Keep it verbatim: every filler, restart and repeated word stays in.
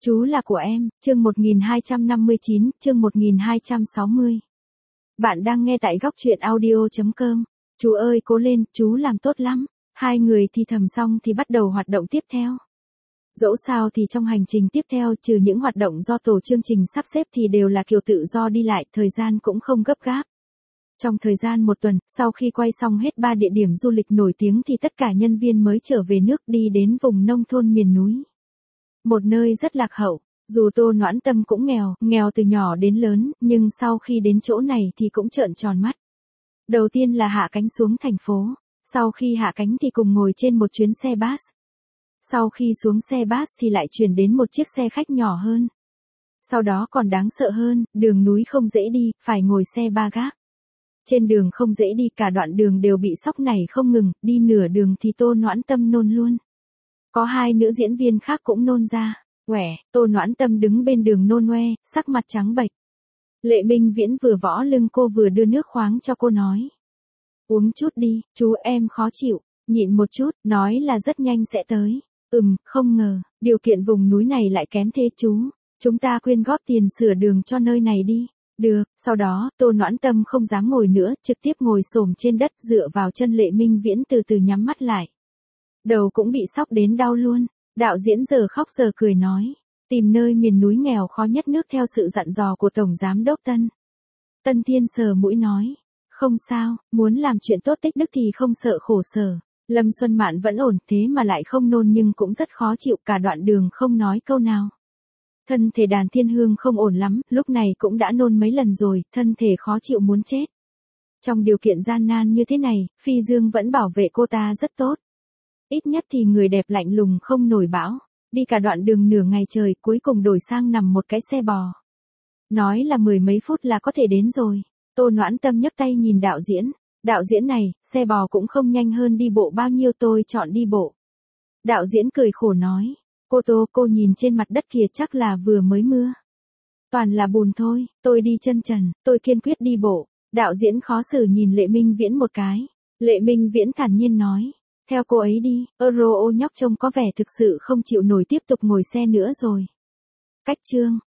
Chú là của em, chương một nghìn hai trăm năm mươi chín, chương một nghìn hai trăm sáu mươi. Bạn đang nghe tại góc truyện audio chấm com. Chú ơi cố lên, chú làm tốt lắm. Hai người thì thầm xong thì bắt đầu hoạt động tiếp theo. Dẫu sao thì trong hành trình tiếp theo trừ những hoạt động do tổ chương trình sắp xếp thì đều là kiểu tự do đi lại, thời gian cũng không gấp gáp. Trong thời gian một tuần, sau khi quay xong hết ba địa điểm du lịch nổi tiếng thì tất cả nhân viên mới trở về nước đi đến vùng nông thôn miền núi. Một nơi rất lạc hậu, dù Tô Noãn Tâm cũng nghèo, nghèo từ nhỏ đến lớn, nhưng sau khi đến chỗ này thì cũng trợn tròn mắt. Đầu tiên là hạ cánh xuống thành phố, sau khi hạ cánh thì cùng ngồi trên một chuyến xe bus. Sau khi xuống xe bus thì lại chuyển đến một chiếc xe khách nhỏ hơn. Sau đó còn đáng sợ hơn, đường núi không dễ đi, phải ngồi xe ba gác. Trên đường không dễ đi, cả đoạn đường đều bị sóc nảy không ngừng, đi nửa đường thì Tô Noãn Tâm nôn luôn. Có hai nữ diễn viên khác cũng nôn ra. Quẻ, Tô Noãn Tâm đứng bên đường nôn oe, sắc mặt trắng bệch. Lệ Minh Viễn vừa võ lưng cô vừa đưa nước khoáng cho cô nói. Uống chút đi, chú em khó chịu, nhịn một chút, nói là rất nhanh sẽ tới. Ừm, không ngờ, điều kiện vùng núi này lại kém thế chú. Chúng ta quyên góp tiền sửa đường cho nơi này đi. Được, sau đó, Tô Noãn Tâm không dám ngồi nữa, trực tiếp ngồi xổm trên đất dựa vào chân Lệ Minh Viễn từ từ nhắm mắt lại. Đầu cũng bị sóc đến đau luôn. Đạo diễn giờ khóc giờ cười nói. Tìm nơi miền núi nghèo khó nhất nước theo sự dặn dò của Tổng Giám Đốc Tân. Tân Thiên sờ mũi nói. Không sao, muốn làm chuyện tốt tích đức thì không sợ khổ sở. Lâm Xuân Mạn vẫn ổn thế mà lại không nôn nhưng cũng rất khó chịu, cả đoạn đường không nói câu nào. Thân thể Đàn Thiên Hương không ổn lắm, lúc này cũng đã nôn mấy lần rồi, thân thể khó chịu muốn chết. Trong điều kiện gian nan như thế này, Phi Dương vẫn bảo vệ cô ta rất tốt. Ít nhất thì người đẹp lạnh lùng không nổi bão. Đi cả đoạn đường nửa ngày trời, cuối cùng đổi sang nằm một cái xe bò. Nói là mười mấy phút là có thể đến rồi. Tô Noãn Tâm nhấc tay nhìn đạo diễn. Đạo diễn này, xe bò cũng không nhanh hơn đi bộ bao nhiêu, tôi chọn đi bộ. Đạo diễn cười khổ nói. Cô Tô, cô nhìn trên mặt đất kìa, chắc là vừa mới mưa. Toàn là bùn thôi, tôi đi chân trần, tôi kiên quyết đi bộ. Đạo diễn khó xử nhìn Lệ Minh Viễn một cái. Lệ Minh Viễn thản nhiên nói. Theo cô ấy đi, Euro ô nhóc trông có vẻ thực sự không chịu nổi tiếp tục ngồi xe nữa rồi. Cách chương.